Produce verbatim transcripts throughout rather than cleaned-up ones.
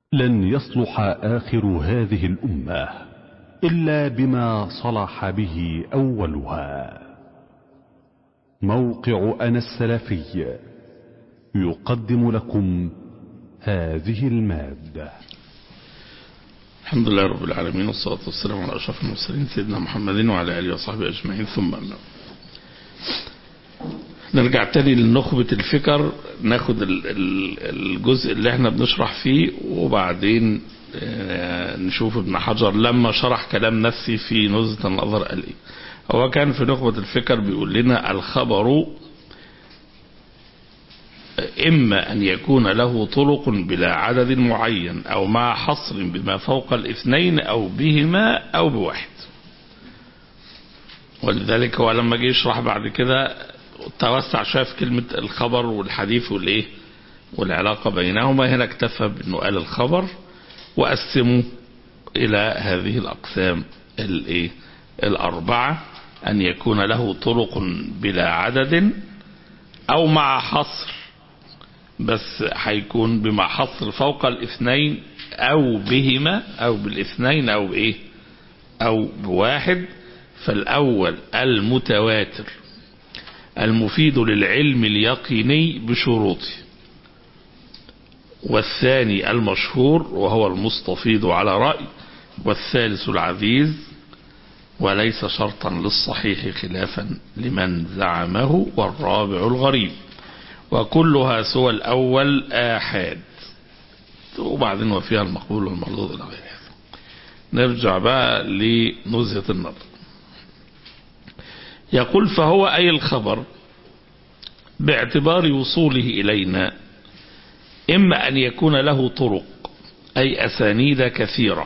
لن يصلح آخر هذه الأمة إلا بما صلح به أولها. موقع أنا السلفي يقدم لكم هذه المادة. الحمد لله رب العالمين، والصلاة والسلام على أشرف المرسلين سيدنا محمد وعلى آله وصحبه أجمعين، ثم أما. نرجع تاني لنخبة الفكر، ناخد الجزء اللي احنا بنشرح فيه، وبعدين نشوف ابن حجر لما شرح كلام نفسي في نزهة النظر قال ايه. هو كان في نخبة الفكر بيقول لنا الخبر إما أن يكون له طرق بلا عدد معين، أو مع حصر بما فوق الاثنين، أو بهما أو بواحد. ولذلك هو لما جه يشرح بعد كده توسع شوية في كلمة الخبر والحديث والإيه والعلاقة بينهما. هنا اكتفى بأنه قال الخبر وقسمه إلى هذه الأقسام الإيه الأربعة: أن يكون له طرق بلا عدد، أو مع حصر بس هيكون بما حصر فوق الاثنين، أو بهما أو بالاثنين أو بإيه أو بواحد. فالأول المتواتر المفيد للعلم اليقيني بشروطه، والثاني المشهور وهو المستفيض على رأي، والثالث العزيز وليس شرطا للصحيح خلافا لمن زعمه، والرابع الغريب، وكلها سوى الأول آحاد. وبعدين وفيها المقبول والمردود إلى غير هذا. نرجع بقى لنزهة النظر. يقول: فهو أي الخبر باعتبار وصوله إلينا إما أن يكون له طرق، أي أسانيد كثيرة.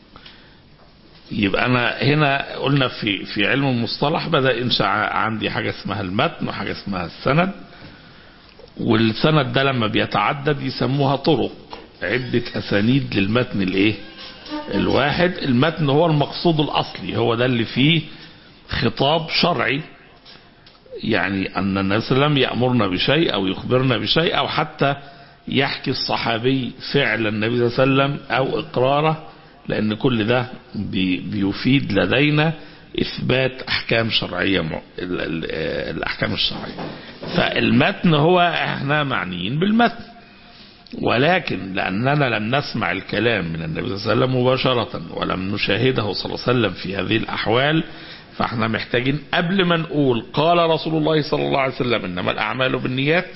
يبقى أنا هنا قلنا في في علم المصطلح بدأ إنشاء عندي حاجة اسمها المتن وحاجة اسمها السند. والسند ده لما بيتعدد يسموها طرق، عدة أسانيد للمتن الإيه الواحد. المتن هو المقصود الأصلي، هو ده اللي فيه خطاب شرعي، يعني أن النبي صلى الله عليه وسلم يأمرنا بشيء أو يخبرنا بشيء، أو حتى يحكي الصحابي فعل النبي صلى الله عليه وسلم أو إقراره، لأن كل ده بي بيفيد لدينا إثبات أحكام شرعية، الأحكام الشرعية. فالمتن هو احنا معنيين بالمتن، ولكن لأننا لم نسمع الكلام من النبي صلى الله عليه وسلم مباشرة، ولم نشاهده صلى الله عليه وسلم في هذه الأحوال، فاحنا محتاجين قبل ما نقول قال رسول الله صلى الله عليه وسلم إنما الأعمال بالنيات،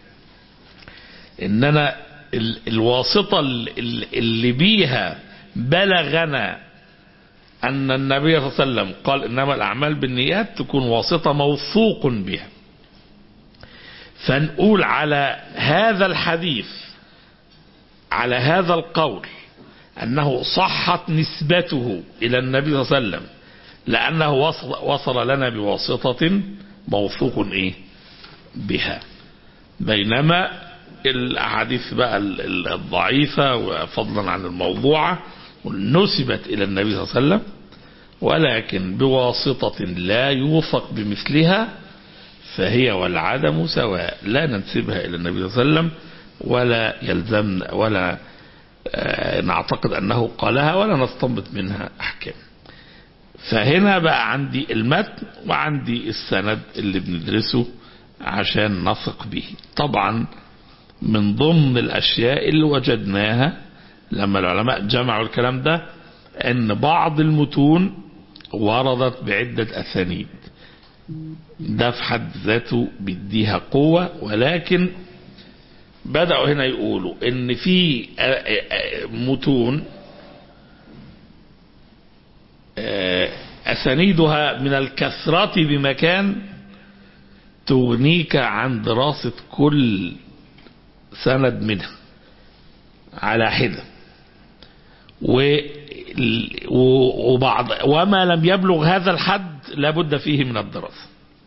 إننا الواسطة اللي بيها بلغنا أن النبي صلى الله عليه وسلم قال إنما الأعمال بالنيات تكون واسطة موثوق بها. فنقول على هذا الحديث، على هذا القول، أنه صحت نسبته إلى النبي صلى الله عليه وسلم لأنه وصل, وصل لنا بواسطة موثوق إيه بها. بينما الأحاديث بقى الضعيفة وفضلا عن الموضوعة نسبت إلى النبي صلى الله عليه وسلم، ولكن بواسطة لا يوثق بمثلها، فهي والعدم سواء، لا ننسبها إلى النبي صلى الله عليه وسلم ولا يلزمنا ولا نعتقد أنه قالها ولا نستنبط منها أحكام. فهنا بقى عندي المتن وعندي السند اللي بندرسه عشان نثق به. طبعا من ضمن الأشياء اللي وجدناها لما العلماء جمعوا الكلام ده أن بعض المتون وردت بعدة أسانيد، ده في حد ذاته بيديها قوة. ولكن بدأوا هنا يقولوا ان في متون أسانيدها من الكثرة بمكان تغنيك عن دراسة كل سند منها على حدة، وبعض وما لم يبلغ هذا الحد لابد فيه من الدراسة.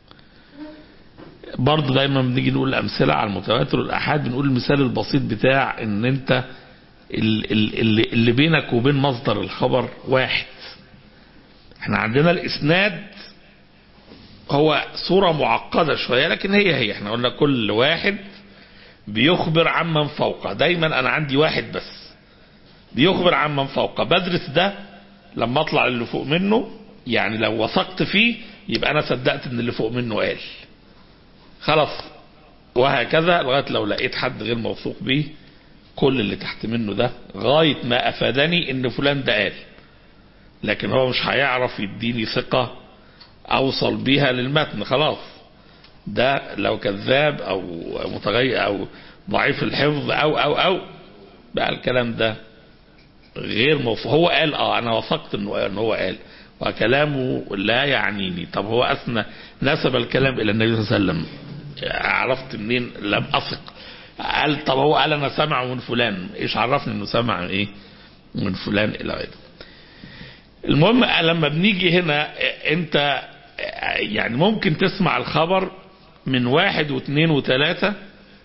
برضه دايما بنيجي نقول الأمثلة على المتواتر والأحاد، بنقول المثال البسيط بتاع ان انت اللي, اللي بينك وبين مصدر الخبر واحد. احنا عندنا الإسناد هو صورة معقدة شوية، لكن هي هي احنا قلنا كل واحد بيخبر عمن فوقه. دايما انا عندي واحد بس، بيخبر عن من فوقه، بدرس ده لما اطلع اللي فوق منه، يعني لو وثقت فيه يبقى انا صدقت ان اللي فوق منه قال خلاص، وهكذا لغايه لو لقيت حد غير موثوق به كل اللي تحت منه ده غايه ما افادني ان فلان ده قال، لكن هو مش هيعرف يديني ثقه اوصل بيها للمتن. خلاص ده لو كذاب او متغير او ضعيف الحفظ او او او بقى الكلام ده غير موثوق. هو قال اه انا وثقت انه ان هو قال وكلامه لا يعنيني. طب هو اثنى نسب الكلام الى النبي صلى الله عليه وسلم، عرفت منين؟ لم اثق. قال طب هو قال انا سمعه من فلان، ايش عرفني انه سمع ايه من فلان الى غيره. المهم لما بنيجي هنا انت يعني ممكن تسمع الخبر من واحد واثنين وثلاثة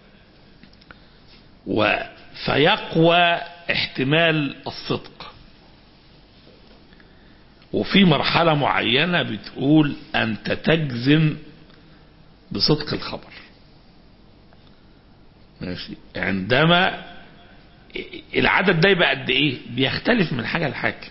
فيقوى احتمال الصدق، وفي مرحلة معينة بتقول أنت تجزم بصدق الخبر. ماشي. عندما العدد ده يبقى قد ايه بيختلف من حاجة لحاجة.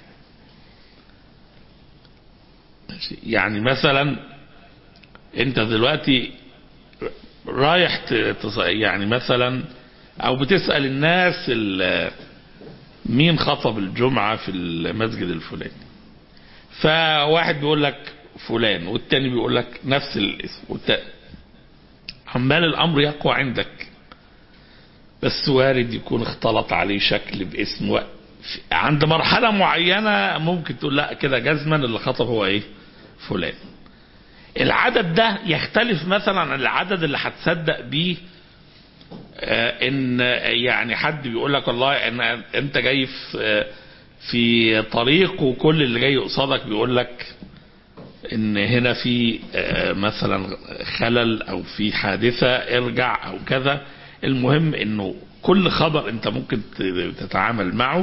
يعني مثلا انت دلوقتي رايح يعني مثلا او بتسأل الناس مين خطب الجمعة في المسجد الفلاني، فواحد بيقول لك فلان والتاني بيقول لك نفس الاسم، عمال الامر يقوى عندك، بس وارد يكون اختلط عليه شكل باسم و... عند مرحلة معينة ممكن تقول لا كده جزما اللي خطب هو ايه فلان. العدد ده يختلف مثلا عن العدد اللي هتصدق بيه آه ان يعني حد بيقول لك والله ان انت جاي في آه في طريق وكل اللي جاي قصادك بيقول لك ان هنا في آه مثلا خلل او في حادثة ارجع او كذا. المهم انه كل خبر انت ممكن تتعامل معه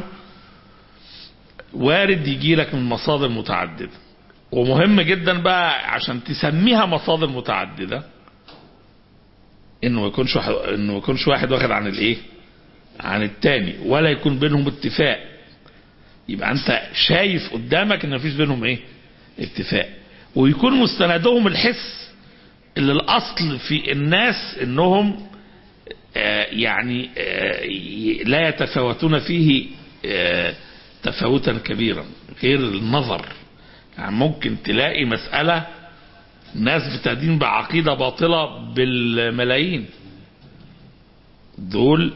وارد يجي لك من مصادر متعددة، ومهم جدا بقى عشان تسميها مصادر متعددة انه ما يكونش واحد انه ما يكونش واحد واخد عن الايه عن التاني ولا يكون بينهم اتفاق. يبقى انت شايف قدامك ان مفيش بينهم ايه اتفاق، ويكون مستندهم الحس اللي الاصل في الناس انهم آه يعني آه لا يتفاوتون فيه آه تفاوتا كبيرا غير النظر. يعني ممكن تلاقي مسألة ناس بتدين بعقيدة باطلة بالملايين، دول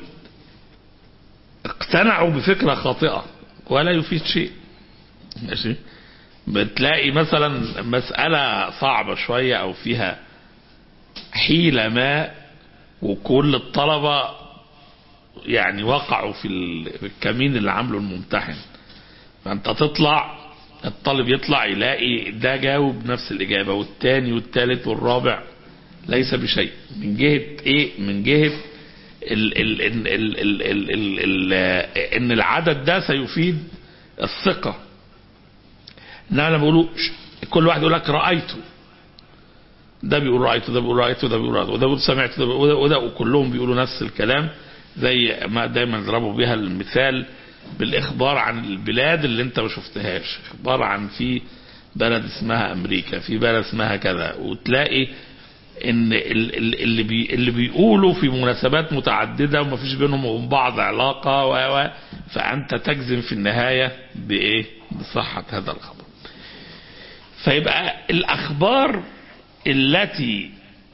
اقتنعوا بفكرة خاطئة ولا يفيد شيء. ماشي. بتلاقي مثلا مسألة صعبة شوية او فيها حيلة ما وكل الطلبة يعني وقعوا في الكمين اللي عمله الممتحن، فانت تطلع الطالب يطلع يلاقي ده جاوب نفس الإجابة والتاني والتالت والرابع ليس بشيء من جهة ايه من جهة ال ال ال ال ال ال ال ال ان العدد ده سيفيد الثقة. انما لما بيقولوا كل واحد يقول لك رأيته، ده بيقول رأيته ده بيقول رأيته ده بيقول رأيته وده بيقول سمعته وده, وده وكلهم بيقولوا نفس الكلام، زي ما دايما يضربوا بها المثال بالإخبار عن البلاد اللي انت ما شفتهاش. إخبار عن في بلد اسمها أمريكا، في بلد اسمها كذا، وتلاقي ان اللي بي اللي بيقولوا في مناسبات متعددة وما فيش بينهم وبين بعض علاقة و فأنت تجزم في النهاية بإيه بصحة هذا الخبر. فيبقى الأخبار التي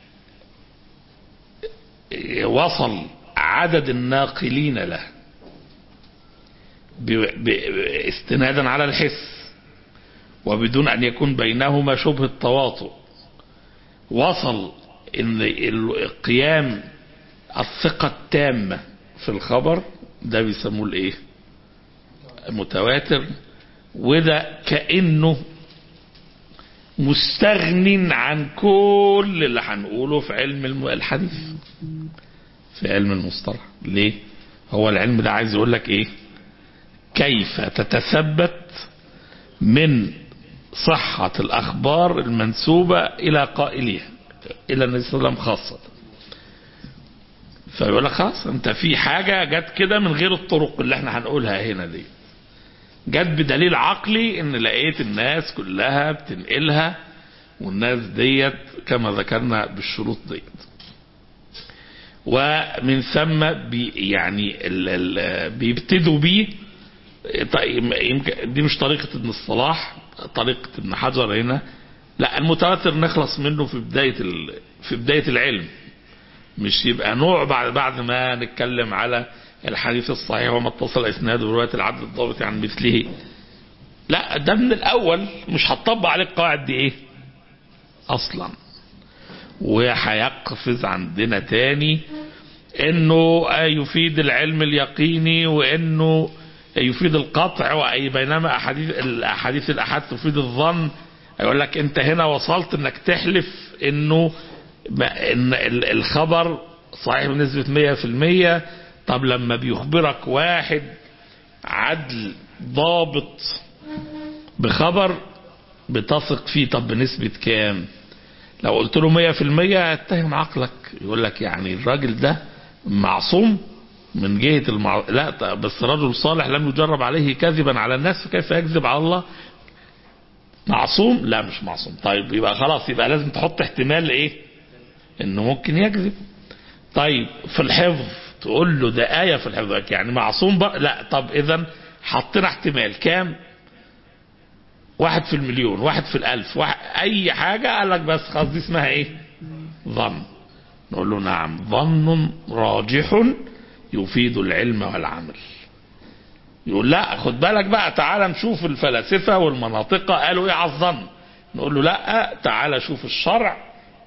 وصل عدد الناقلين له استنادا على الحس وبدون أن يكون بينهما شبه التواطؤ، وصل ان قيام الثقة التامة في الخبر، ده بيسموه الايه متواتر، وده كأنه مستغن عن كل اللي هنقوله في علم الحديث في علم المصطلح. ليه؟ هو العلم ده عايز يقول لك ايه؟ كيف تتثبت من صحة الأخبار المنسوبة إلى قائلها إلى النبي صلى الله عليه وسلم خاصة. فيقول لك خلاص انت في حاجة جت كده من غير الطرق اللي احنا هنقولها هنا دي، جت بدليل عقلي ان لقيت الناس كلها بتنقلها، والناس ديت كما ذكرنا بالشروط ديت. ومن ثم بي يعني ال ال بيبتدوا بيه. طيب يمكن دي مش طريقة ابن الصلاح، طريقة ابن حجر هنا لا، المتواتر نخلص منه في بداية في بداية العلم، مش يبقى نوع بعد بعد ما نتكلم على الحديث الصحيح وما اتصل اسناده برواية العدل الضابط عن مثله. لا، ده من الاول مش هتطبق عليه القواعد دي ايه اصلا، وهيقفز عندنا تاني انه يفيد العلم اليقيني وانه يفيد القطع، واي بينما احاديث الاحاديث الاحاد تفيد الظن. يقول لك انت هنا وصلت انك تحلف انه ان الخبر صحيح بنسبة مية في المية. طب لما بيخبرك واحد عدل ضابط بخبر بتثق فيه، طب بنسبة كام؟ لو قلت له مية في المية هتهم عقلك، يقول لك يعني الراجل ده معصوم من جهة المع... لا بس رجل صالح لم يجرب عليه كذبا على الناس فكيف يكذب على الله؟ معصوم؟ لا مش معصوم. طيب يبقى خلاص، يبقى لازم تحط احتمال ايه انه ممكن يكذب. طيب في الحفظ تقول له ده آية في الحفظ يعني معصوم بقى؟ لا. طب اذا حطينا احتمال كام؟ واحد في المليون، واحد في الالف، واحد اي حاجة. قال لك بس خلاص دي اسمها ايه؟ ظن. نقول له نعم، ظن راجح يفيد العلم والعمل. يقول لا خد بالك بقى، تعال نشوف الفلاسفة والمناطقة قالوا ايه على الظن. نقول له لا، تعال شوف الشرع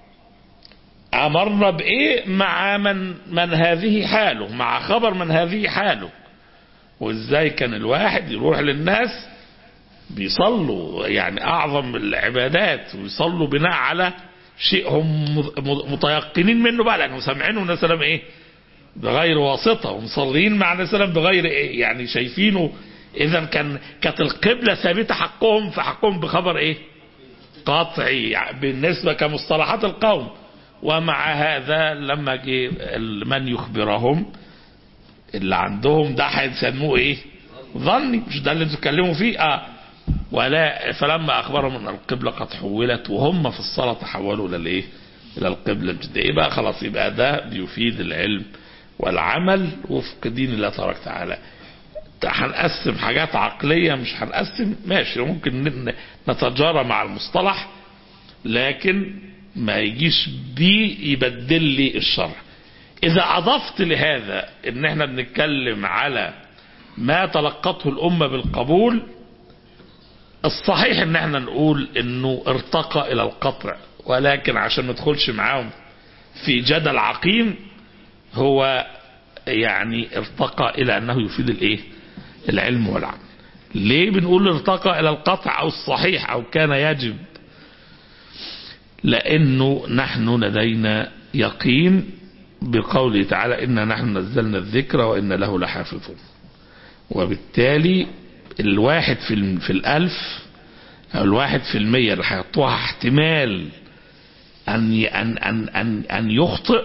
امرنا بايه مع من من هذه حاله، مع خبر من هذه حاله. وازاي كان الواحد يروح للناس بيصلوا يعني اعظم العبادات ويصلوا بناء على شيء هم متيقنين منه بقى، لانه سامعينه الناس سلام ايه بغير واسطة، ومصلين مع الناس سلام بغير ايه يعني شايفينه. اذا كان كانت القبلة ثابتة حقهم، فحقهم بخبر ايه قاطعي بالنسبة كمصطلحات القوم. ومع هذا لما جه من يخبرهم اللي عندهم ده هيسموه ايه ظني، مش ده اللي بتتكلموا فيه. اه ولا فلما اخبرهم ان القبلة قد حولت وهم في الصلاة تحولوا الى الايه الى القبلة الجديدة، يبقى خلاص يبقى ده بيفيد العلم والعمل وفق دين الله تبارك وتعالى. هنقسم حاجات عقلية مش هنقسم ماشي، ممكن نتجارى مع المصطلح لكن ما يجيش بيه يبدل لي الشرع. اذا اضفت لهذا ان احنا بنتكلم على ما تلقته الامة بالقبول، الصحيح ان احنا نقول انه ارتقى الى القطع، ولكن عشان ما ندخلش معاهم في جدل عقيم، هو يعني ارتقى الى انه يفيد الايه العلم والعمل. ليه بنقول ارتقى الى القطع او الصحيح او كان يجب؟ لانه نحن لدينا يقين بقوله تعالى إنا نحن نزلنا الذكر وإن له لحافظون. وبالتالي الواحد في, في الألف أو الواحد في المية اللي هيعطوها احتمال أن, أن, أن, أن, أن يخطئ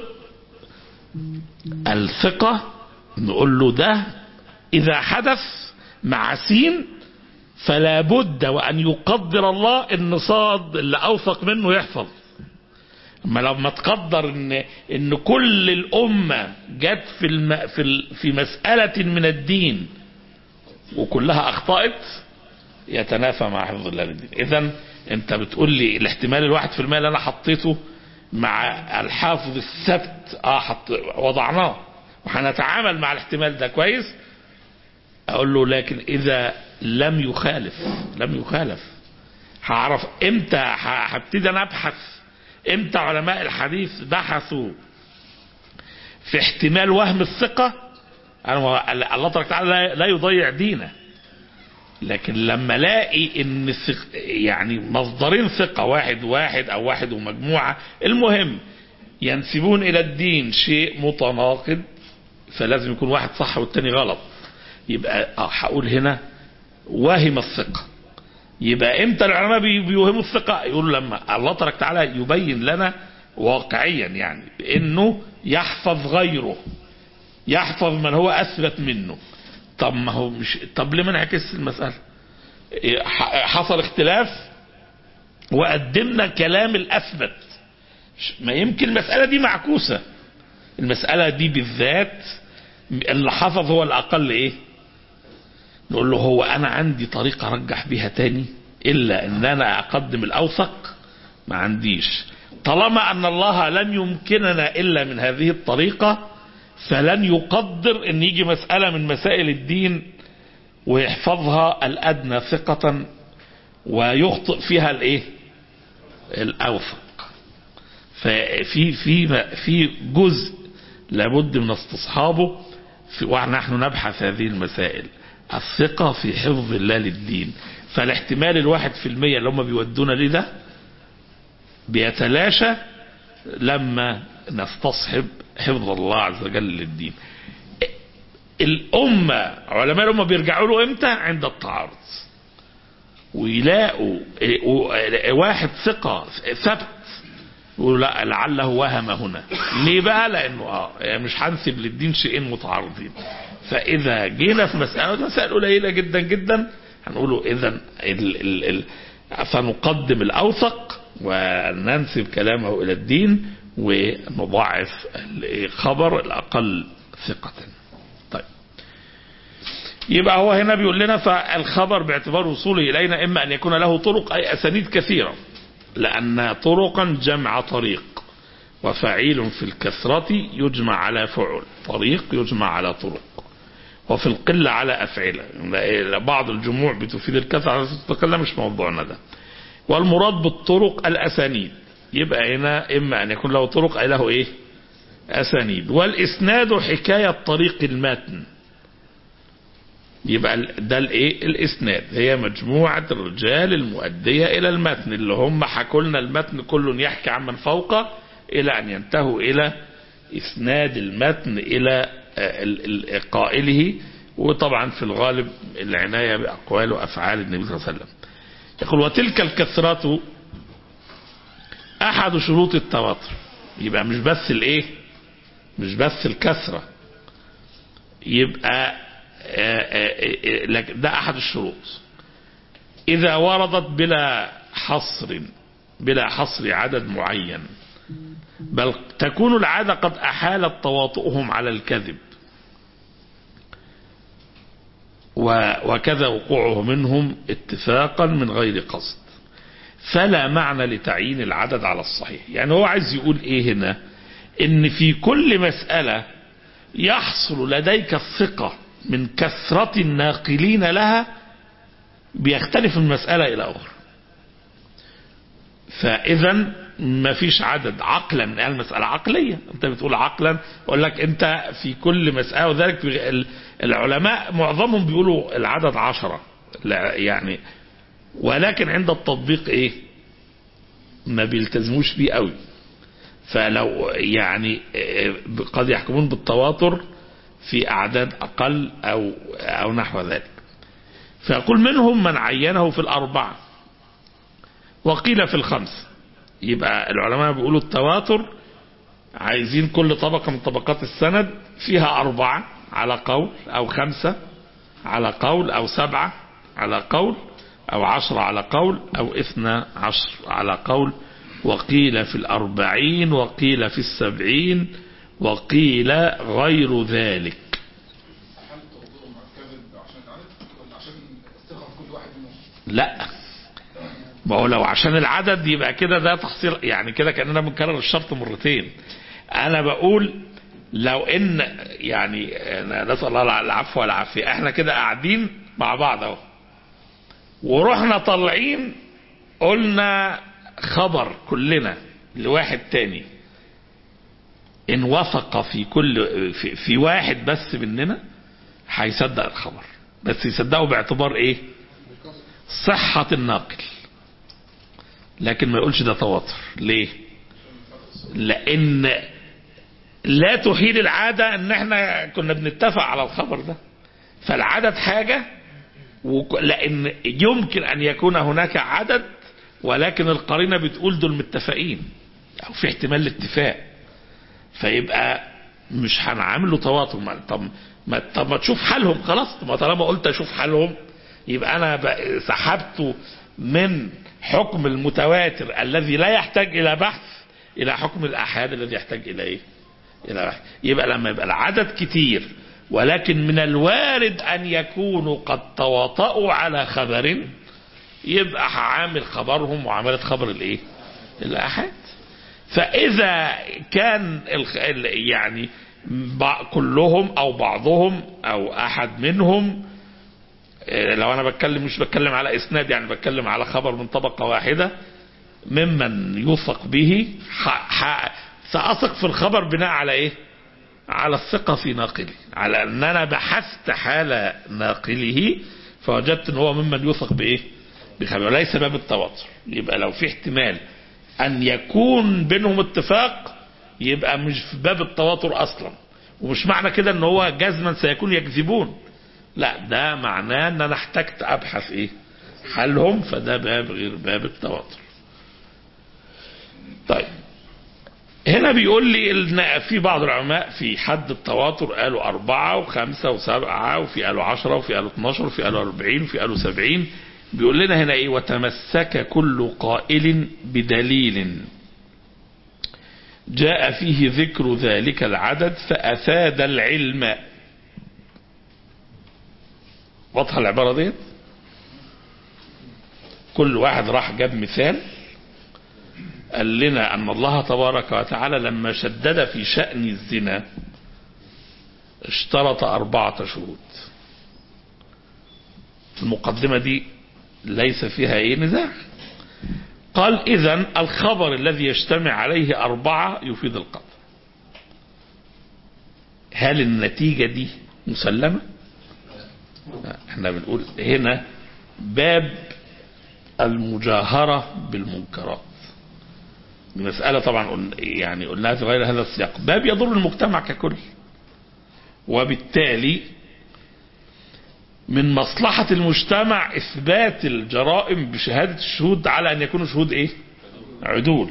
الثقة، نقول له ده إذا حدث مع سين فلا بد وأن يقدر الله إن صاد اللي أوثق منه يحفظ. اما لما تقدر ان ان كل الامه جت في الم في في مساله من الدين وكلها اخطات، يتنافى مع حفظ الله للدين. اذا انت بتقول لي الاحتمال الواحد في المية اللي انا حطيته مع الحافظ الثبت اه حط وضعناه وهنتعامل مع الاحتمال ده كويس. اقول له لكن اذا لم يخالف لم يخالف هعرف امتى هبتدي انا ابحث. امتى علماء الحديث بحثوا في احتمال وهم الثقة؟ الله تبارك وتعالى لا يضيع دينه، لكن لما الاقي ان يعني مصدرين ثقة واحد واحد او واحد ومجموعة المهم ينسبون الى الدين شيء متناقض، فلازم يكون واحد صح والتاني غلط، يبقى هقول هنا واهم الثقة. يبقى امتى العلماء بيوهموا الثقة؟ يقولوا لما الله تبارك وتعالى يبين لنا واقعيا يعني انه يحفظ غيره، يحفظ من هو أثبت منه. طب ما هو مش، طب ليه ما نعكس المسألة؟ حصل اختلاف وقدمنا كلام الأثبت، ما يمكن المسألة دي معكوسة، المسألة دي بالذات اللي حفظ هو الأقل إيه؟ نقول له هو أنا عندي طريقة أرجح بها تاني إلا أن أنا أقدم الأوثق؟ ما عنديش. طالما أن الله لن يمكننا إلا من هذه الطريقة فلن يقدر أن يجي مسألة من مسائل الدين ويحفظها الأدنى ثقة ويخطئ فيها الإيه؟ الأوثق. ففي في في جزء لابد من استصحابه، ونحن نبحث هذه المسائل، الثقة في حفظ الله للدين. فالاحتمال الواحد في المية اللي هم بيودونا ليه ده بيتلاشى لما نستصحب حفظ الله عز وجل للدين. الأمة، علماء الأمة بيرجعوا له امتى؟ عند التعارض، ويلاقوا واحد ثقة ثبت يقولوا لا لعله وهم هنا. ليه بقى؟ لأنه اه يعني مش هنسب للدين شيئين متعارضين. فإذا جينا في مسألة مسائل قليلة جدا جدا هنقوله إذن سنقدم الأوثق وننسب كلامه إلى الدين ونضاعف الخبر الأقل ثقة. طيب، يبقى هو هنا بيقول لنا فالخبر باعتبار وصوله إلينا إما أن يكون له طرق أي أسانيد كثيرة، لأن طرقا جمع طريق، وفعيل في الكثرة يجمع على فعل، طريق يجمع على طرق، وفي القلة على أفعلة. بعض الجموع بتفيد الكثرة تتكلم، مش موضوعنا ده. والمراد بالطرق الأسانيد، يبقى هنا إما أن يكون له طرق أي له إيه؟ أسانيد. والإسناد حكاية طريق المتن، يبقى ده الإيه؟ الإسناد هي مجموعة الرجال المؤدية إلى المتن اللي هم حكوا لنا المتن كل يحكي عن من فوقه إلى أن ينتهوا إلى إسناد المتن إلى قائله. وطبعا في الغالب العناية بأقوال وأفعال النبي صلى الله عليه وسلم. يقول وتلك الكثرة أحد شروط التواتر، يبقى مش بس الإيه؟ مش بس الكثرة، يبقى ده أحد الشروط. إذا وردت بلا حصر بلا حصر عدد معين، بل تكون العادة قد أحالت تواطؤهم على الكذب، وكذا وقوعه منهم اتفاقا من غير قصد، فلا معنى لتعيين العدد على الصحيح. يعني هو عايز يقول ايه هنا؟ ان في كل مسألة يحصل لديك الثقة من كثرة الناقلين لها بيختلف المسألة الى اخرى. فاذا ما فيش عدد عقلا، من المسألة عقلية، انت بتقول عقلا، اقول لك انت في كل مسألة. وذلك العلماء معظمهم بيقولوا العدد عشرة يعني، ولكن عند التطبيق ايه؟ ما بيلتزموش بيه قوي. فلو يعني قد يحكمون بالتواتر في اعداد اقل او او نحو ذلك. فيقول منهم من عينه في الاربعة وقيل في الخمس. يبقى العلماء بيقولوا التواتر عايزين كل طبقة من طبقات السند فيها أربعة على قول، أو خمسة على قول، أو سبعة على قول، أو عشرة على قول، أو اثنى عشر على قول. وقيل في الأربعين، وقيل في السبعين، وقيل غير ذلك. لا، ما هو لو عشان العدد يبقى كده ده تحصيل، يعني كده كأننا بنكرر الشرط مرتين. انا بقول لو ان يعني نسأل الله العفو والعافية، احنا كده قاعدين مع بعض اهو، ورحنا طالعين قلنا خبر كلنا لواحد تاني، ان وثق في كل في, في واحد بس مننا هيصدق الخبر، بس يصدقه باعتبار ايه؟ صحة الناقل، لكن ما يقولش ده تواتر. ليه؟ لان لا تحيل العادة ان احنا كنا بنتفق على الخبر ده، فالعدد حاجة، لان يمكن ان يكون هناك عدد ولكن القرينة بتقول دول متفقين او في احتمال الاتفاق. فيبقى مش هنعامله تواتر. طب ما طب ما تشوف حالهم خلاص. ما طالما قلت اشوف حالهم يبقى انا سحبته من حكم المتواتر الذي لا يحتاج الى بحث الى حكم الاحاد الذي يحتاج الى ايه؟ الى بحث. يبقى لما يبقى العدد كتير ولكن من الوارد ان يكونوا قد تواطؤوا على خبر، يبقى هعامل خبرهم معاملة خبر الايه؟ الاحاد. فاذا كان يعني كلهم او بعضهم او احد منهم، لو انا بتكلم مش بتكلم على اسناد، يعني بتكلم على خبر من طبقة واحدة ممن يوثق به، سأثق في الخبر بناء على ايه؟ على الثقة في ناقله، على ان انا بحثت حال ناقله فوجدت ان هو ممن يوثق بايه؟ بخبر، وليس باب التواتر. يبقى لو في احتمال ان يكون بينهم اتفاق يبقى مش في باب التواتر اصلا، ومش معنى كده ان هو جزما سيكون يكذبون، لا ده معناه ان انا احتجت ابحث ايه؟ حالهم، فده باب غير باب التواتر. طيب هنا بيقول لي ان في بعض العلماء في حد التواتر قالوا أربعة وخمسة وسبعة، وفي قالوا عشرة، وفي قالوا اتناشر، وفي قالوا أربعين، وفي قالوا سبعين. بيقول لنا هنا ايه؟ وتمسك كل قائل بدليل جاء فيه ذكر ذلك العدد فأفاد العلم. واضحة العبارة دي؟ كل واحد راح جاب مثال قال لنا أن الله تبارك وتعالى لما شدد في شأن الزنا اشترط أربعة شروط. المقدمة دي ليس فيها أي نزاع. قال إذن الخبر الذي يجتمع عليه أربعة يفيد القطع. هل النتيجة دي مسلمة؟ احنا بنقول هنا باب المجاهرة بالمنكرات، المسألة طبعا يعني قلناها في غير هذا السياق، باب يضر المجتمع ككل، وبالتالي من مصلحة المجتمع إثبات الجرائم بشهادة الشهود على أن يكونوا شهود إيه؟ عدول.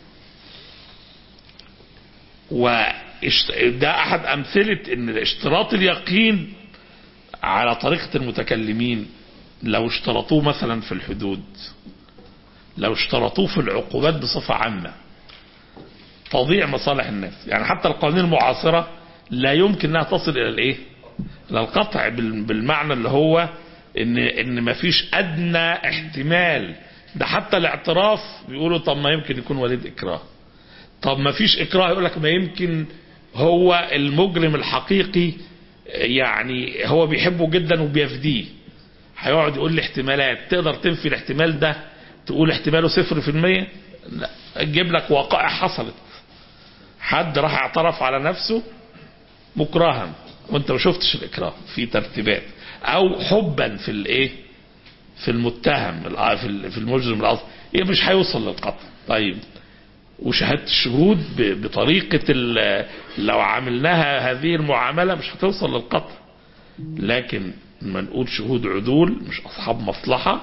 وده أحد أمثلة أن اشتراط اليقين على طريقة المتكلمين لو اشترطوه مثلا في الحدود، لو اشترطوه في العقوبات بصفة عامة تضيع مصالح الناس. يعني حتى القوانين المعاصرة لا يمكن أنها تصل إلى الإيه؟ إلى القطع بالمعنى اللي هو إن إن مفيش أدنى احتمال. ده حتى الاعتراف بيقولوا طب ما يمكن يكون وليد إكراه، طب ما فيش إكراه يقول لك ما يمكن هو المجرم الحقيقي يعني هو بيحبه جدا وبيفديه. هيقعد يقول لي احتمالات، تقدر تنفي الاحتمال ده تقول احتماله صفر في المية؟ لا، اجيب لك وقائع حصلت، حد راح اعترف على نفسه مكرها وانت ما شفتش الاكراه في ترتيبات، او حبا في الايه في المتهم في المجرم الاصلي، ايه مش هيوصل للقتل. طيب وشهادة الشهود بطريقة لو عملناها هذه المعاملة مش هتوصل للقتل، لكن لما نقول شهود عدول مش أصحاب مصلحة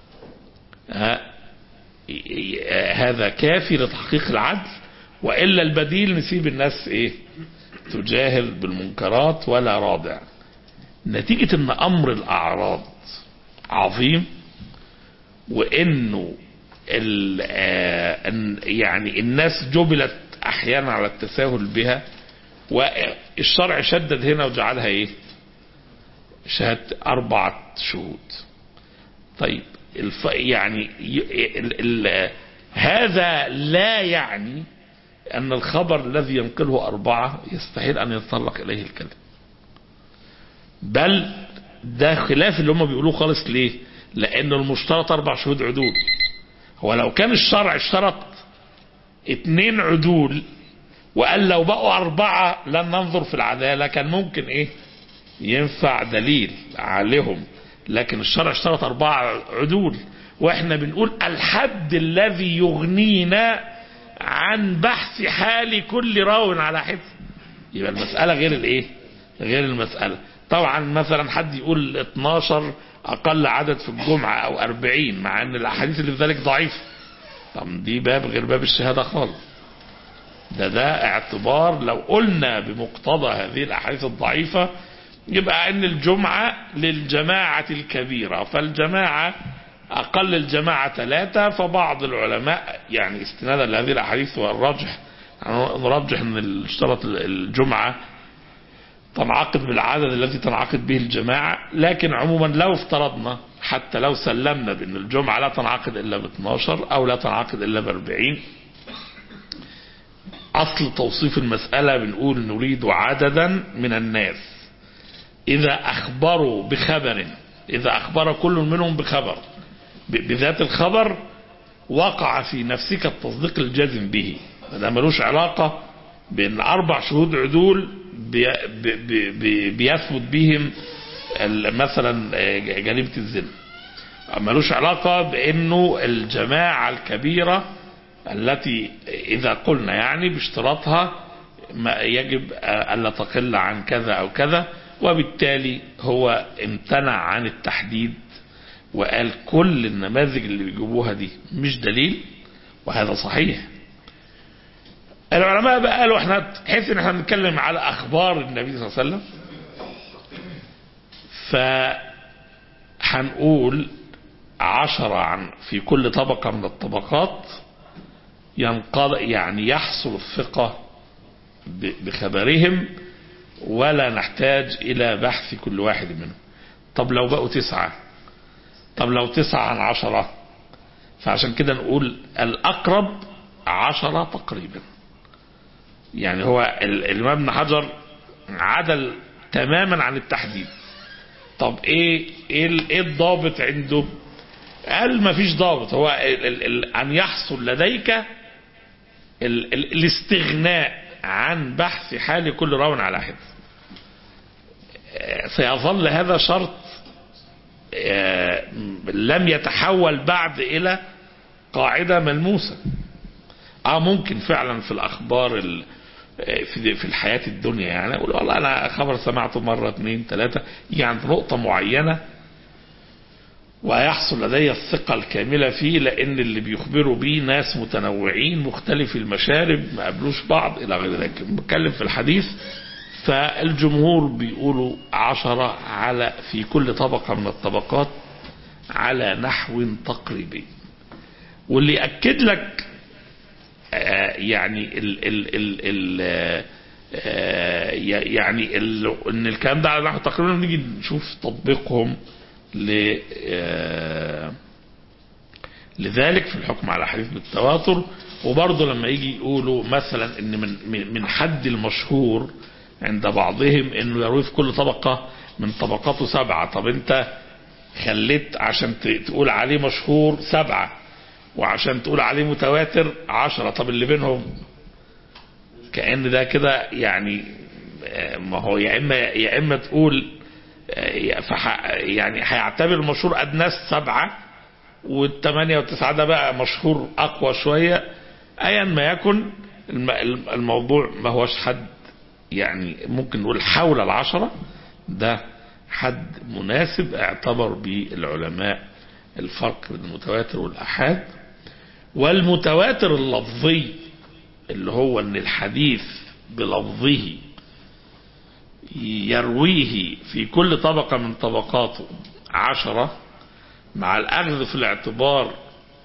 هذا كافي لتحقيق العدل، وإلا البديل نسيب الناس إيه تجاهل بالمنكرات ولا رادع. نتيجة أن أمر الأعراض عظيم، وإنه يعني الناس جبلت أحيانا على التساهل بها، والشرع شدد هنا وجعلها إيه شهادة أربعة شهود. طيب الف يعني ال ال هذا لا يعني أن الخبر الذي ينقله أربعة يستحيل أن يتطرق إليه الكلام، بل ده خلاف اللي هم بيقولوه خالص. ليه؟ لأنه المشترط أربع شهود عدول. هو لو كان الشرع اشترط اتنين عدول وقال لو بقوا أربعة لن ننظر في العدالة، كان ممكن إيه ينفع دليل عليهم، لكن الشرع اشترط أربعة عدول، وإحنا بنقول الحد الذي يغنينا عن بحث حال كل راو على حد. يبقى المسألة غير الإيه غير المسألة. طبعا مثلا حد يقول اتناشر أقل عدد في الجمعة أو أربعين، مع أن الأحاديث اللي في ذلك ضعيف. طب دي باب غير باب الشهادة خالص. ده ده اعتبار لو قلنا بمقتضى هذه الأحاديث الضعيفة يبقى أن الجمعة للجماعة الكبيرة، فالجماعة أقل الجماعة ثلاثة، فبعض العلماء يعني استنادا لهذه الأحاديث والرجح نرجح أن اشترط الجمعة تنعقد بالعدد الذي تنعقد به الجماعة. لكن عموما لو افترضنا حتى لو سلمنا بأن الجمعة لا تنعقد إلا ب اثناشر أو لا تنعقد إلا ب أربعين، أصل توصيف المسألة بنقول نريد عددا من الناس إذا أخبروا بخبر، إذا أخبر كل منهم بخبر بذات الخبر وقع في نفسك التصديق الجازم به. هذا ملوش علاقة بأن أربع شهود عدول بي بي بي بيثبت بهم مثلا جريمة الزنا، ملوش علاقة بأنه الجماعة الكبيرة التي إذا قلنا يعني باشتراطها ما يجب ألا تقل عن كذا أو كذا، وبالتالي هو امتنع عن التحديد وقال كل النماذج اللي بيجيبوها دي مش دليل، وهذا صحيح. العلماء بقى قالوا احنا تحس ان احنا بنتكلم على اخبار النبي صلى الله عليه وسلم، فهنقول عشرة عن في كل طبقة من الطبقات ينقض يعني يحصل الثقة بخبرهم ولا نحتاج الى بحث كل واحد منهم. طب لو بقوا تسعة، طب لو تسعة عن عشرة، فعشان كده نقول الاقرب عشرة تقريبا. يعني هو الإمام ابن حجر عدل تماما عن التحديد. طب ايه ايه الضابط عنده؟ قال ما فيش ضابط، هو ال ال ال ان يحصل لديك ال ال الاستغناء عن بحث حال كل راو على حد. سيظل هذا شرط لم يتحول بعد الى قاعدة ملموسة. اه ممكن فعلا في الاخبار في في الحياة الدنيا يعني اقول والله انا خبر سمعته مرة اثنين ثلاثة يجي عند نقطة معينة ويحصل لدي الثقة الكاملة فيه، لان اللي بيخبروا بيه ناس متنوعين مختلف المشارب ما قابلوش بعض الى غير ذلك. بتكلم في الحديث فالجمهور بيقولوا عشرة على في كل طبقة من الطبقات على نحو تقريبي. واللي يأكد لك يعني ال ال ال ال يعني ال ان الكلام ده على نحو تقريبا نيجي نشوف تطبيقهم ل لذلك في الحكم على حديث بالتواتر. وبرضه لما يجي يقولوا مثلا ان من من حد المشهور عند بعضهم انه يروي في كل طبقة من طبقاته سبعة. طب انت خليت عشان تقول عليه مشهور سبعة وعشان تقول عليه متواتر عشرة، طب اللي بينهم كأن ده كده يعني ما هو يا اما يا اما تقول يعني هيعتبر المشهور ادناس سبعة والثمانية والتسعة ده بقى مشهور اقوى شوية. ايا ما يكن الموضوع ما هوش حد يعني ممكن نقول حول العشرة ده حد مناسب اعتبر به العلماء الفرق بين المتواتر والأحاد. والمتواتر اللفظي اللي هو ان الحديث بلفظه يرويه في كل طبقة من طبقاته عشرة، مع الأخذ في الاعتبار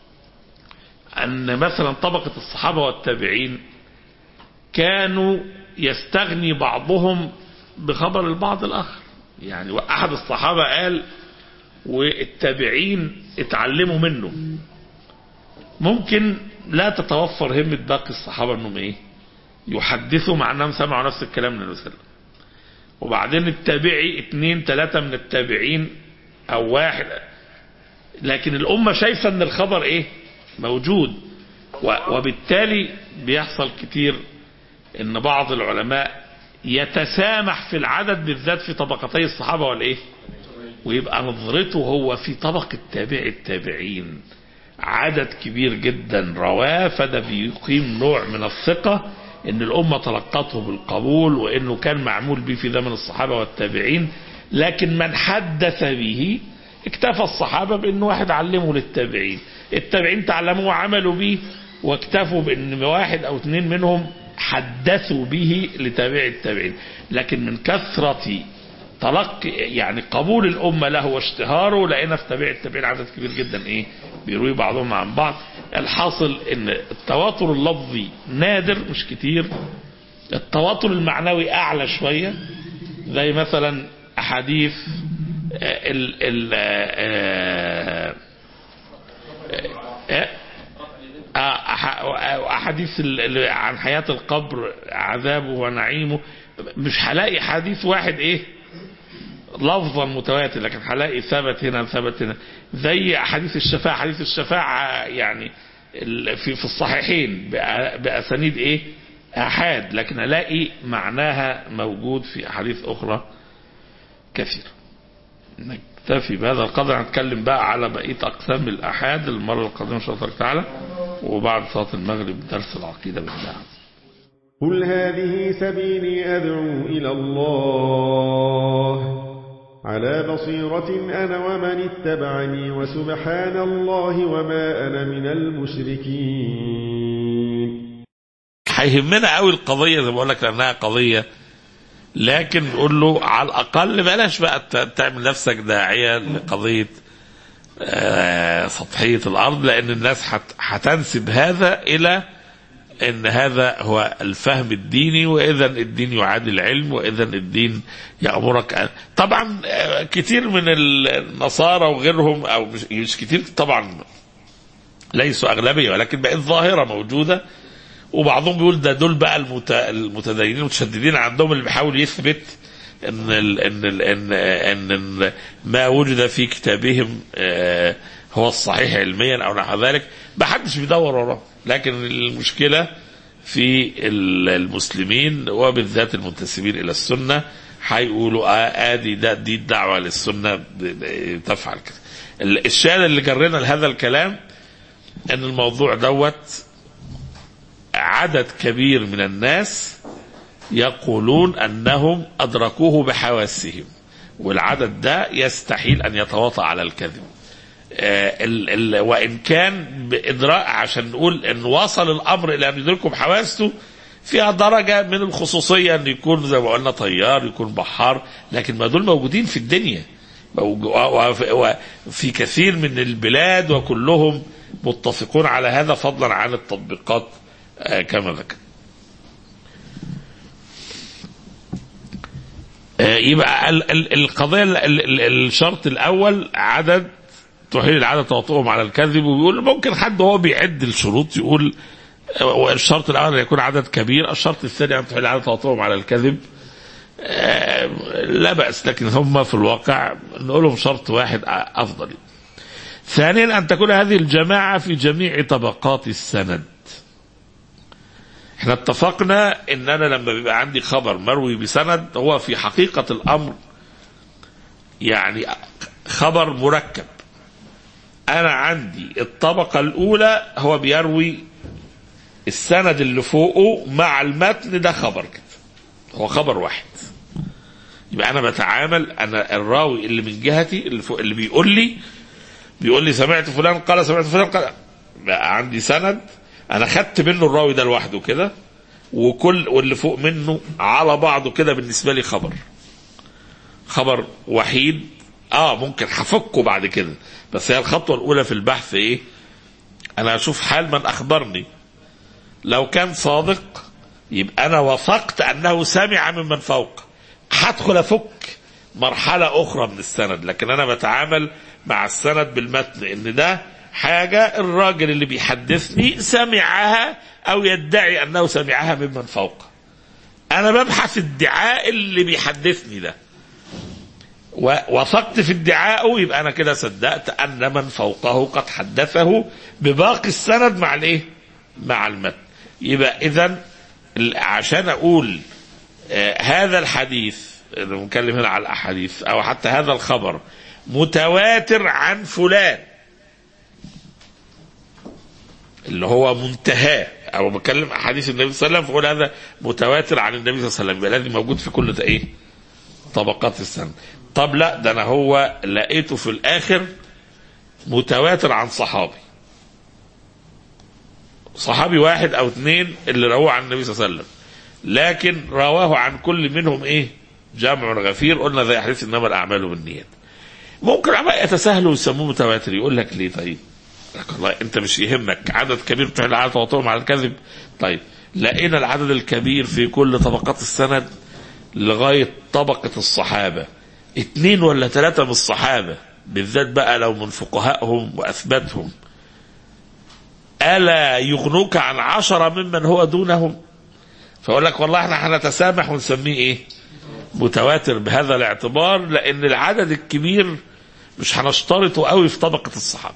أن مثلا طبقة الصحابة والتابعين كانوا يستغني بعضهم بخبر البعض الآخر. يعني أحد الصحابة قال والتابعين اتعلموا منه، ممكن لا تتوفر همة باقي الصحابة انهم ايه يحدثوا مع انهم سمعوا نفس الكلام من النبي صلى الله عليه وسلم. وبعدين التابعي اثنين ثلاثة من التابعين او واحد، لكن الامة شايفة ان الخبر ايه موجود. وبالتالي بيحصل كتير ان بعض العلماء يتسامح في العدد بالذات في طبقتي الصحابة والايه، ويبقى نظرته هو في طبقة تابع التابعين عدد كبير جدا رواه، فده بيقيم نوع من الثقة ان الامة تلقته بالقبول وانه كان معمول به في زمن الصحابة والتابعين. لكن من حدث به اكتفى الصحابة بان واحد علمه للتابعين، التابعين تعلموا وعملوا به واكتفوا بان واحد او اثنين منهم حدثوا به لتابع التابعين، لكن من كثرة تلقي يعني قبول الأمة له واشتهاره لقينا في تابع التابعين عدد كبير جدا ايه بيروي بعضهم عن بعض. الحاصل ان التواتر اللفظي نادر مش كتير، التواتر المعنوي اعلى شوية، زي مثلا احاديث ال ال احاديث عن حياة القبر عذابه ونعيمه، مش هلاقي حديث واحد ايه لفظا متواتر، لكن هلاقي ثبت هنا ثبت هنا. زي حديث الشفاعة، حديث الشفاعة يعني في في الصحيحين بأسانيد ايه احاد، لكن الاقي معناها موجود في احاديث اخرى كثير. نكتفي بهذا القدر، هنتكلم بقى على بقية اقسام الاحاد المرة القادمة ان شاء الله تعالى، وبعد صلاة المغرب درس العقيدة بالله. قل هذه سبيلي أدعو إلى الله على بصيرة أنا ومن اتبعني وسبحان الله وما أنا من المشركين. هيهمنا قوي القضية زي ما بقول لك لأنها قضية، لكن نقول له على الأقل بلاش بقى تعمل نفسك داعية لقضية سطحية الأرض، لأن الناس هتنسب هذا إلى ان هذا هو الفهم الديني، واذا الدين يعادل العلم، واذا الدين يأمرك أن... طبعا كتير من النصارى وغيرهم، او مش كتير طبعا ليسوا اغلبيه، ولكن بقت ظاهره موجوده، وبعضهم بيقول ده دول بقى المت... المتدينين المتشددين عندهم اللي بيحاول يثبت ان ال... ان ال... ان ان ما وجد في كتابهم هو الصحيح علميا او نحو ذلك، ما حدش بيدور وراه. لكن المشكلة في المسلمين وبالذات المنتسبين إلى السنة هيقولوا آدي ده دي الدعوة للسنة تفعل كده. الشاهد اللي جرنا لهذا الكلام أن الموضوع دوت عدد كبير من الناس يقولون أنهم أدركوه بحواسهم، والعدد ده يستحيل أن يتواطأ على الكذب. ال ال وإن كان بإدراك عشان نقول أن وصل الأمر إلى أن يدركه بحواسته فيها درجة من الخصوصية، أن يكون زي ما قلنا طيار، يكون بحار، لكن ما دول موجودين في الدنيا وفي كثير من البلاد وكلهم متفقون على هذا، فضلا عن التطبيقات كما ذكر. يبقى القضية الشرط الأول عدد تحيل العادة تواطؤهم على الكذب، ويقول ممكن حد هو بيعد الشروط يقول الشرط الأول أن يكون عدد كبير، الشرط الثاني أن تحيل العادة تواطؤهم على الكذب، لا بأس، لكن هم في الواقع نقولهم شرط واحد أفضل. ثانيا أن تكون هذه الجماعة في جميع طبقات السند. احنا اتفقنا ان انا لما بيبقى عندي خبر مروي بسند هو في حقيقة الامر يعني خبر مركب. انا عندي الطبقة الاولى هو بيروي السند اللي فوقه مع المتن، ده خبر كده، هو خبر واحد. يبقى انا بتعامل، انا الراوي اللي من جهتي اللي فوق اللي بيقول لي بيقول لي سمعت فلان قال سمعت فلان قال، بقى عندي سند انا خدت منه الراوي ده لوحده كده، وكل واللي فوق منه على بعضه كده بالنسبة لي خبر خبر وحيد. اه ممكن هفكه بعد كده، بس هي الخطوة الاولى في البحث ايه؟ انا اشوف حال من اخبرني، لو كان صادق يبقى انا وثقت انه سمع ممن فوق، هدخل افك مرحلة اخرى من السند. لكن انا بتعامل مع السند بالمتن ان ده حاجة الراجل اللي بيحدثني سمعها او يدعي انه سمعها ممن فوق، انا ببحث ادعاء اللي بيحدثني ده، ووثقت في ادعائه، يبقى انا كده صدقت ان من فوقه قد حدثه بباقي السند مع الايه؟ مع المتن. يبقى اذا عشان اقول آه هذا الحديث اللي بنتكلم هنا على الاحاديث او حتى هذا الخبر متواتر عن فلان اللي هو منتهى، او بتكلم احاديث النبي صلى الله عليه وسلم فقول هذا متواتر عن النبي صلى الله عليه وسلم، يبقى لازم موجود في كل ايه؟ طبقات السند. طب لا، ده انا هو لقيته في الاخر متواتر عن صحابي، صحابي واحد او اثنين اللي رواه عن النبي صلى الله عليه وسلم، لكن رواه عن كل منهم ايه جمع غفير. قلنا زي حديث انما الاعمال بالنيات. ممكن العلماء يتساهلوا ويسموه متواتر. يقول لك ليه؟ طيب والله انت مش يهمك عدد كبير تحيل على تواطؤهم على الكذب. طيب لقينا العدد الكبير في كل طبقات السند لغايه طبقه الصحابه، اثنين ولا ثلاثه من الصحابه بالذات بقى لو من فقهائهم واثباتهم، الا يغنوك عن عشره ممن هو دونهم؟ فاقول لك والله احنا هنتسامح ونسميه ايه متواتر بهذا الاعتبار، لان العدد الكبير مش هنشترطه قوي في طبقه الصحابه.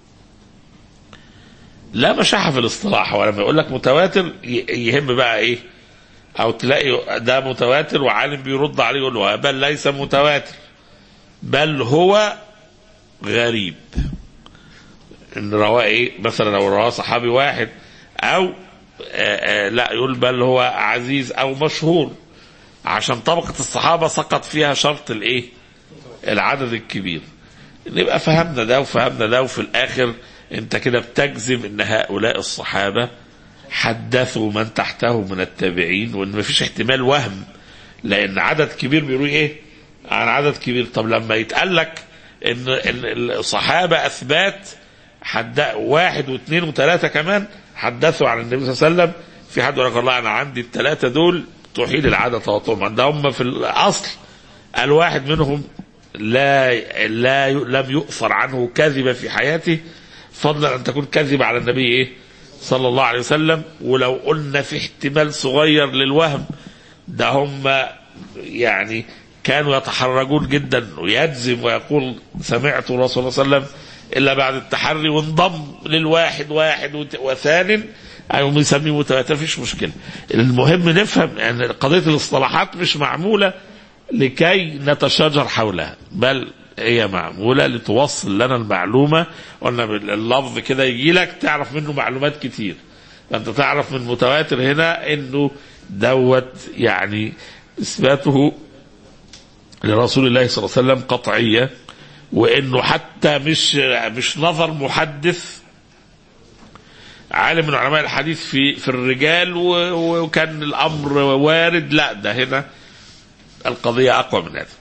لا مشاحه في الاصطلاح، ولما يقول لك متواتر يهم بقى ايه، او تلاقي ده متواتر وعالم بيرد عليه يقول له بل ليس متواتر بل هو غريب. ان رواه ايه مثلا لو رواه صحابي واحد، او آآ آآ لا يقول بل هو عزيز او مشهور، عشان طبقة الصحابة سقط فيها شرط الايه العدد الكبير. نبقى فهمنا ده وفهمنا ده، وفي الاخر انت كده بتجزم ان هؤلاء الصحابة حدثوا من تحته من التابعين، وان مفيش احتمال وهم، لان عدد كبير بيروي ايه عن عدد كبير. طب لما يتقال لك ان الصحابة اثبات حد واحد واثنين وثلاثة كمان حدثوا عن النبي صلى الله عليه وسلم، في حد يقول لك والله انا عندي الثلاثة دول تحيل العدد تواطؤهم، ده هم في الاصل الواحد منهم لا لا لم يؤثر عنه كذبة في حياته، فضلا ان تكون كذبة على النبي ايه صلى الله عليه وسلم. ولو قلنا في احتمال صغير للوهم، ده هم يعني كانوا يتحرجون جدا ويجزم ويقول سمعت الرسول صلى الله عليه وسلم الا بعد التحري، وانضم للواحد واحد وثان او بنسميه متواتر، فيش مشكله. المهم نفهم ان يعني قضيه الاصطلاحات مش معموله لكي نتشاجر حولها، بل هي معموله لتوصل لنا المعلومه. قلنا اللفظ كده يجي لك تعرف منه معلومات كتير، فانت تعرف من متواتر هنا انه دوت يعني اثباته لرسول الله صلى الله عليه وسلم قطعيه، وانه حتى مش مش نظر محدث عالم من علماء الحديث في في الرجال وكان الامر وارد، لا ده هنا القضيه اقوى من هذا.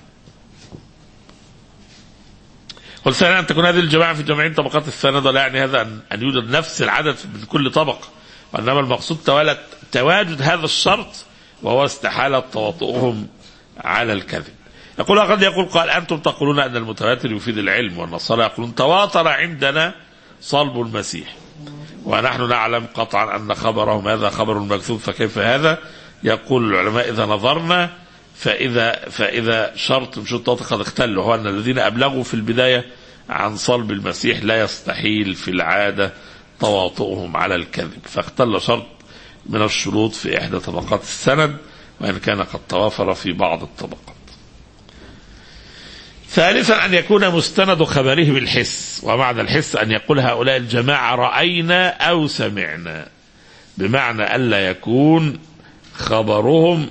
قل ثانيا ان تكون هذه الجماعه في جميع طبقات السند، لا يعني هذا ان يوجد نفس العدد من كل طبقه، وانما المقصود تواجد هذا الشرط وهو استحاله تواطؤهم على الكذب. يقول قد يقول قال أنتم تقولون أن المتواتر يفيد العلم، والنصارى يقولون تواتر عندنا صلب المسيح، ونحن نعلم قطعا أن خبرهم هذا خبر مكذوب، فكيف هذا؟ يقول العلماء إذا نظرنا فإذا فإذا شرط من شروط قد اختل، وهو أن الذين أبلغوا في البداية عن صلب المسيح لا يستحيل في العادة تواطؤهم على الكذب، فاختل شرط من الشروط في إحدى طبقات السند وإن كان قد توافر في بعض الطبقات. ثالثا أن يكون مستند خبره بالحس، ومعنى الحس أن يقول هؤلاء الجماعة رأينا أو سمعنا، بمعنى ألا يكون خبرهم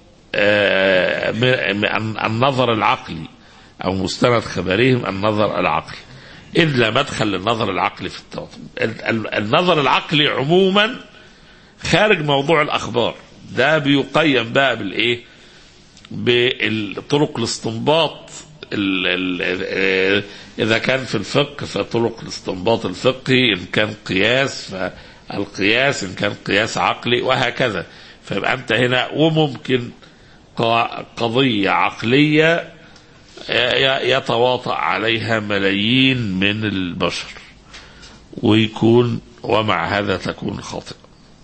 النظر العقلي أو مستند خبرهم النظر العقلي، إذ لا مدخل للنظر العقلي في التواطؤ. النظر العقلي عموما خارج موضوع الأخبار، ده بيقيم بقى بالإيه؟ بالطرق الاستنباط. ال ال إذا كان في الفقه فطرق الاستنباط الفقهي، إن كان قياس فالقياس، إن كان قياس عقلي، وهكذا. فيبقى أنت هنا وممكن قضية عقلية يتواطأ عليها ملايين من البشر ويكون ومع هذا تكون خاطئة.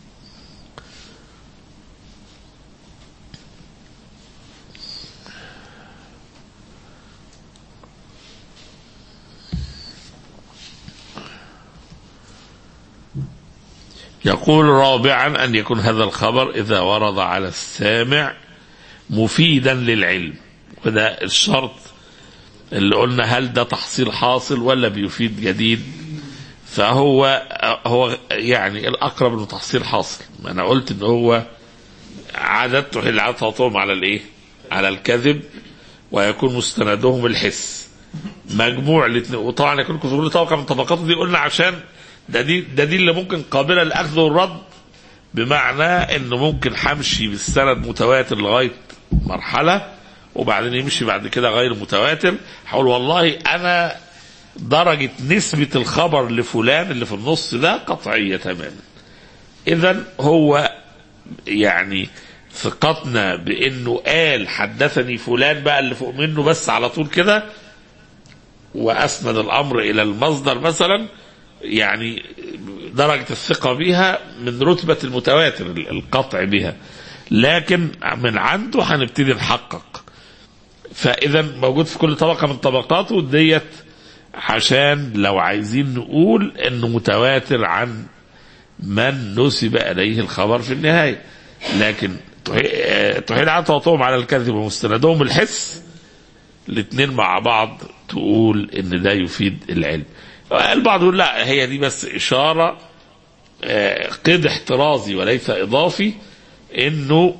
يقول رابعا أن يكون هذا الخبر إذا ورد على السامع مفيدا للعلم، وده الشرط اللي قلنا هل ده تحصيل حاصل ولا بيفيد جديد؟ فهو هو يعني الأقرب انه تحصيل حاصل. أنا قلت إن هو عادة تحيل على تواطؤهم على الإيه؟ على الكذب، ويكون مستندهم الحس مجموع الاثنين. وطبعا يكون كل طبقة من طبقاته دي قلنا عشان ده دي ده دي اللي ممكن قابله للاخذ والرد، بمعنى انه ممكن همشي بالسند متواتر لغايه مرحله وبعدين يمشي بعد كده غير متواتر، هقول والله انا درجه نسبه الخبر لفلان اللي في النص ده قطعيه تماما. اذا هو يعني ثقتنا بانه قال حدثني فلان بقى اللي فوق منه بس على طول كده واسند الامر الى المصدر مثلا، يعني درجة الثقة بها من رتبة المتواتر القطع بها، لكن من عنده هنبتدي نحقق. فاذا موجود في كل طبقة من طبقاته ديت، عشان لو عايزين نقول انه متواتر عن من نسب اليه الخبر في النهاية. لكن تحيل عن توطئهم على الكذب ومستندهم الحس، الاثنين مع بعض تقول ان ده يفيد العلم. البعض يقول لا هي دي بس اشاره قيد احترازي وليس اضافي، انه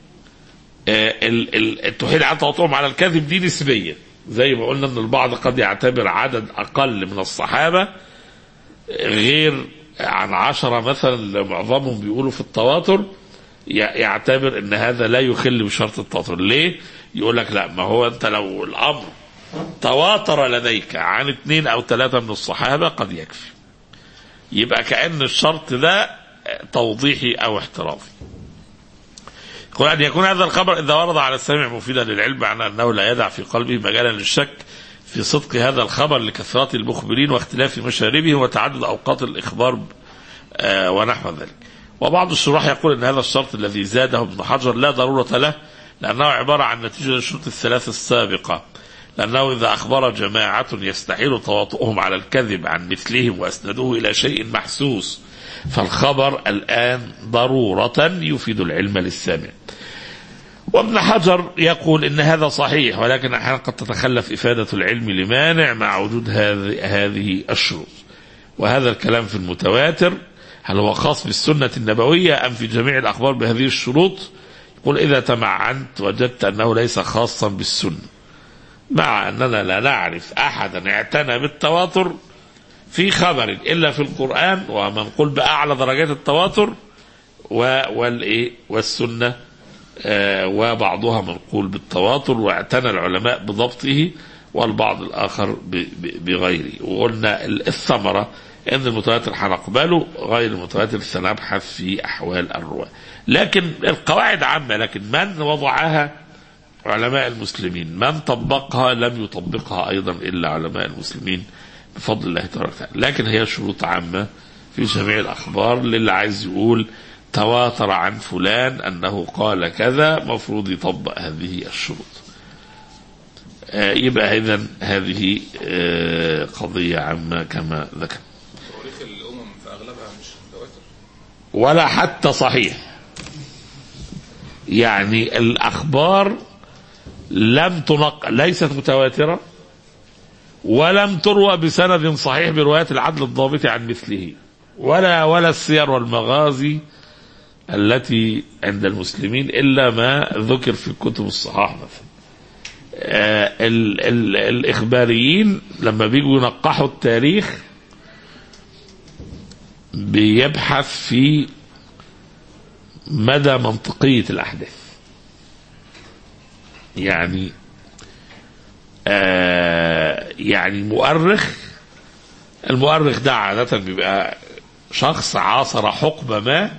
التحيل عن توطئهم على الكذب دي نسبيه، زي ما قلنا ان البعض قد يعتبر عدد اقل من الصحابه غير عن عشرة مثلا اللي معظمهم بيقولوا في التواتر، يعتبر ان هذا لا يخل بشرط التواتر. ليه؟ يقول لك لا، ما هو انت لو الامر تواتر لديك عن اثنين او ثلاثة من الصحابة قد يكفي، يبقى كأن الشرط ده توضيحي او احترافي. يقول ان يكون هذا الخبر اذا ورد على السامع مفيدا للعلم، معنى انه لا يدع في قلبه مجالا للشك في صدق هذا الخبر لكثرة المخبرين واختلاف مشاربه وتعدد اوقات الاخبار آه ونحو ذلك. وبعض الشراح يقول ان هذا الشرط الذي زاده ابن حجر لا ضرورة له، لانه عبارة عن نتيجة للشروط الثلاث السابقة، لأنه إذا أخبر جماعة يستحيل تواطؤهم على الكذب عن مثلهم وأسندوه إلى شيء محسوس، فالخبر الآن ضرورة يفيد العلم للسامع. وابن حجر يقول إن هذا صحيح، ولكن أحيانا قد تتخلف إفادة العلم لمانع مع وجود هذه الشروط. وهذا الكلام في المتواتر هل هو خاص بالسنة النبوية أم في جميع الأخبار بهذه الشروط؟ يقول إذا تمعنت وجدت أنه ليس خاصا بالسنة، مع أننا لا نعرف أحدا اعتنى بالتواتر في خبر إلا في القرآن، ومنقول بأعلى درجات التواتر والإيه والسنة، آه وبعضها منقول بالتواتر واعتنى العلماء بضبطه والبعض الآخر بغيره. وقلنا الثمرة أن المتواتر هنقبله، غير المتواتر سنبحث في أحوال الرواة. لكن القواعد عامة، لكن من وضعها علماء المسلمين، من طبقها لم يطبقها أيضا إلا علماء المسلمين بفضل الله تبارك وتعالى. لكن هي شروط عامة في جميع الأخبار، للي عايز يقول تواتر عن فلان أنه قال كذا مفروض يطبق هذه الشروط. آه يبقى إذن هذه آه قضية عامة كما ذكر. تاريخ الأمم في أغلبها مش تواتر ولا حتى صحيح، يعني الأخبار لم تنقل، ليست متواترة ولم تروى بسند صحيح برواية العدل الضابط عن مثله، ولا ولا السير والمغازي التي عند المسلمين إلا ما ذكر في كتب الصحاح مثلا. آه ال ال الإخباريين لما بيجوا ينقحوا التاريخ بيبحث في مدى منطقية الأحداث، يعني آه يعني مؤرخ، المؤرخ ده عادة بيبقى شخص عاصر حقبة ما،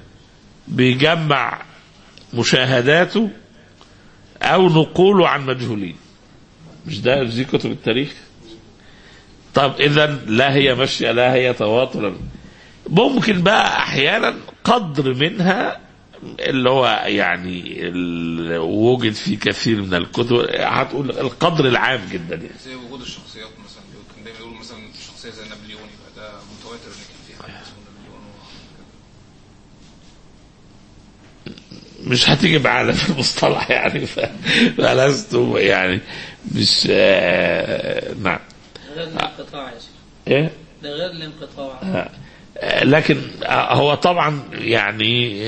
بيجمع مشاهداته أو نقوله عن مجهولين. مش ده دي كتب التاريخ؟ طب إذا لا هي ماشية لا هي تواتر. ممكن بقى أحيانا قدر منها اللي هو يعني وجد في كثير من الكتب، هتقول القدر العام جدا يعني. زي وجود الشخصيات مثلا، كان دايما يقول مثلا شخصيه زي نابليون يبقى ده متواتر ان كان في حد اسمه نابليون. مش هتيجي معانا في المصطلح يعني، فلست يعني مش آه نعم. غير الانقطاع يا شيخ. ايه؟ ده غير الانقطاع. آه. لكن هو طبعا يعني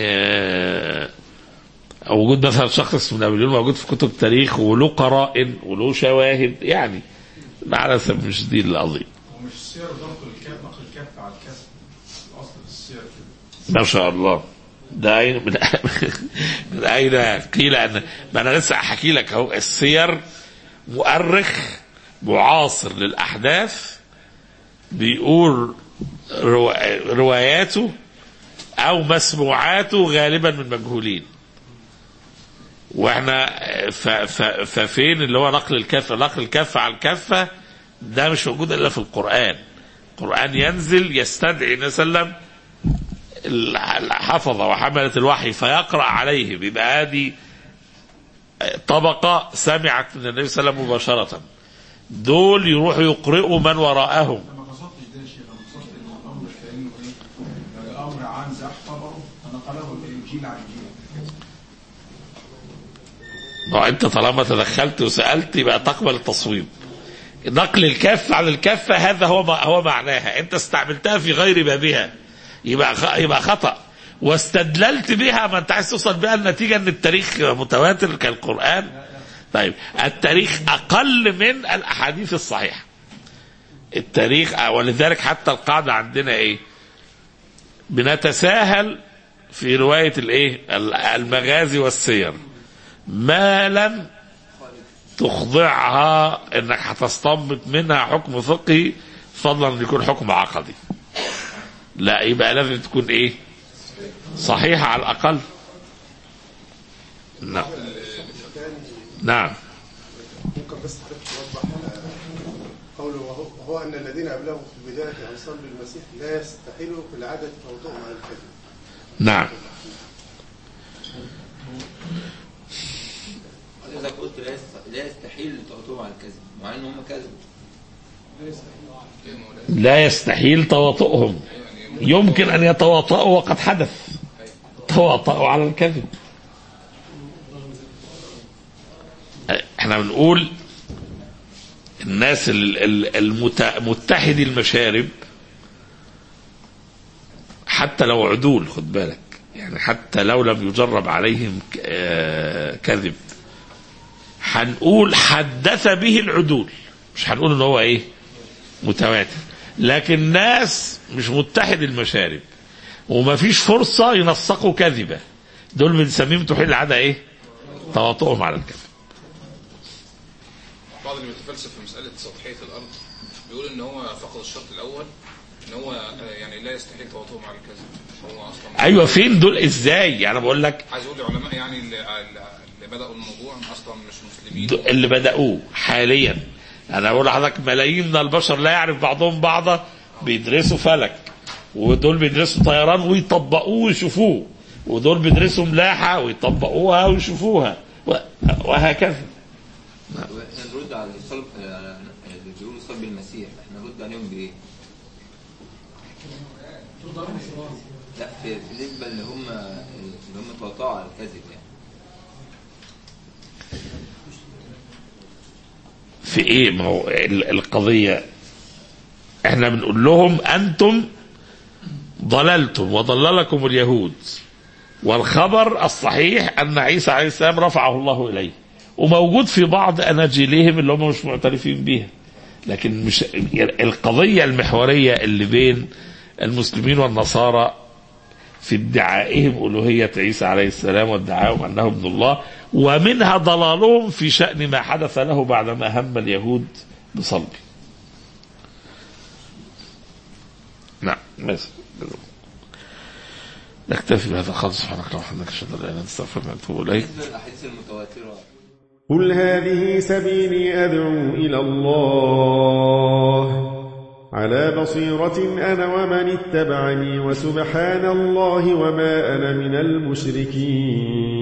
وجود مثلا شخص اسمه نابليون موجود في كتب تاريخ وله قرائن وله شواهد، يعني مع الاسف مش دي القضيه. ومش سير ضبط الكف نقل الكف على الكسب ما شاء الله. ده أين من, من أين قيل أن ما أنا لسه أحكي لك أهو. السير مؤرخ معاصر للأحداث بيقول رواياته أو مسموعاته غالبا من مجهولين. واحنا ففين اللي هو نقل الكفة نقل الكفة على الكفة ده مش موجود إلا في القرآن. القرآن ينزل يستدعي النبي صلى الله عليه وسلم الحفظة وحملة الوحي فيقرأ عليه، بيبقى هذه طبقة سمعت من النبي صلى الله عليه وسلم مباشرة، دول يروحوا يقرئوا من وراءهم. ما قصدتش ده يا شيخ، انا قصدت ان الامر كانه ايه امر عام زي احفظه فنقله الانجيل عن الانجيل. ما انت طالما تدخلت وسألت يبقى تقبل التصويب. نقل الكف عن الكفة هذا هو هو معناها، انت استعملتها في غير بابها يبقى يبقى خطأ، واستدللت بها ما انت عايز توصل بها النتيجة ان التاريخ متواتر كالقرآن. طيب التاريخ اقل من الاحاديث الصحيحة. التاريخ ولذلك حتى القاعدة عندنا ايه؟ بنتساهل في رواية الايه؟ المغازي والسير ما لم تخضعها انك هتستنبط منها حكم فقهي فضلا ان يكون حكم عقدي. لا يبقى لازم تكون ايه؟ صحيحة على الاقل. نعم نعم. ممكن بس حضرتك توضح قوله وهو, وهو ان الذين ابلغوا في البداية عن صلب المسيح لا يستحيلوا في العادة توضؤهم على الكذب. نعم. إذا قلت لا يستحيل تواطؤهم على الكذب مع أنهم كذبوا. لا يستحيل تواطؤهم، يمكن أن يتواطؤوا وقد حدث تواطؤوا على الكذب. احنا بنقول الناس المتحد المشارب حتى لو عدول، خد بالك يعني حتى لو لم يجرب عليهم كذب هنقول حدث به العدول، مش هنقول ان هو ايه متواتر. لكن ناس مش متحد المشارب وما فيش فرصة ينسقوا كذبة، دول بنسميهم توحيد العادة ايه؟ تواطؤهم على الكذب. بعض اللي بيتفلسف في مسألة سطحية الأرض بيقول ان هو فقد الشرط الأول ان هو يعني لا يستحيل تواطؤهم على الكذب. هو اصلا ايوه فين دول ازاي؟ يعني بقول لك عايز اقول العلماء يعني اللي, اللي بدأوا الموضوع اصلا مش مسلمين، اللي بدأوه حاليا. انا بقول لحضرتك ملايين من البشر لا يعرف بعضهم بعضا، بيدرسوا فلك، ودول بيدرسوا طيران ويطبقوه ويشوفوه، ودول بيدرسوا ملاحة ويطبقوها ويشوفوها، وهكذا. احنا نرد على الصلب اللي بيقولوا صلب المسيح، احنا نرد عليهم بايه؟ لا في بالنسبه اللي هم اللي هم تواطؤوا على الكذب يعني. في ايه؟ ما هو القضيه احنا بنقول لهم انتم ضللتم وضللكم اليهود، والخبر الصحيح ان عيسى عليه السلام رفعه الله اليه، وموجود في بعض اناجيلهم اللي هم مش معترفين بيها. لكن مش القضيه المحوريه اللي بين المسلمين والنصارى في ادعائهم ألوهية عيسى عليه السلام وادعائهم أنه ابن الله، ومنها ضلالهم في شأن ما حدث له بعدما هم اليهود بصلبه. نعم بس نكتفي بهذا خالص. سبحانك اللهم وبحمدك أشهد أن لا إله إلا أنت أستغفرك وأتوب إليك. الأحاديث المتواترة قل هذه سبيلي أدعو إلى الله على بصيرة أنا ومن اتبعني وسبحان الله وما أنا من المشركين.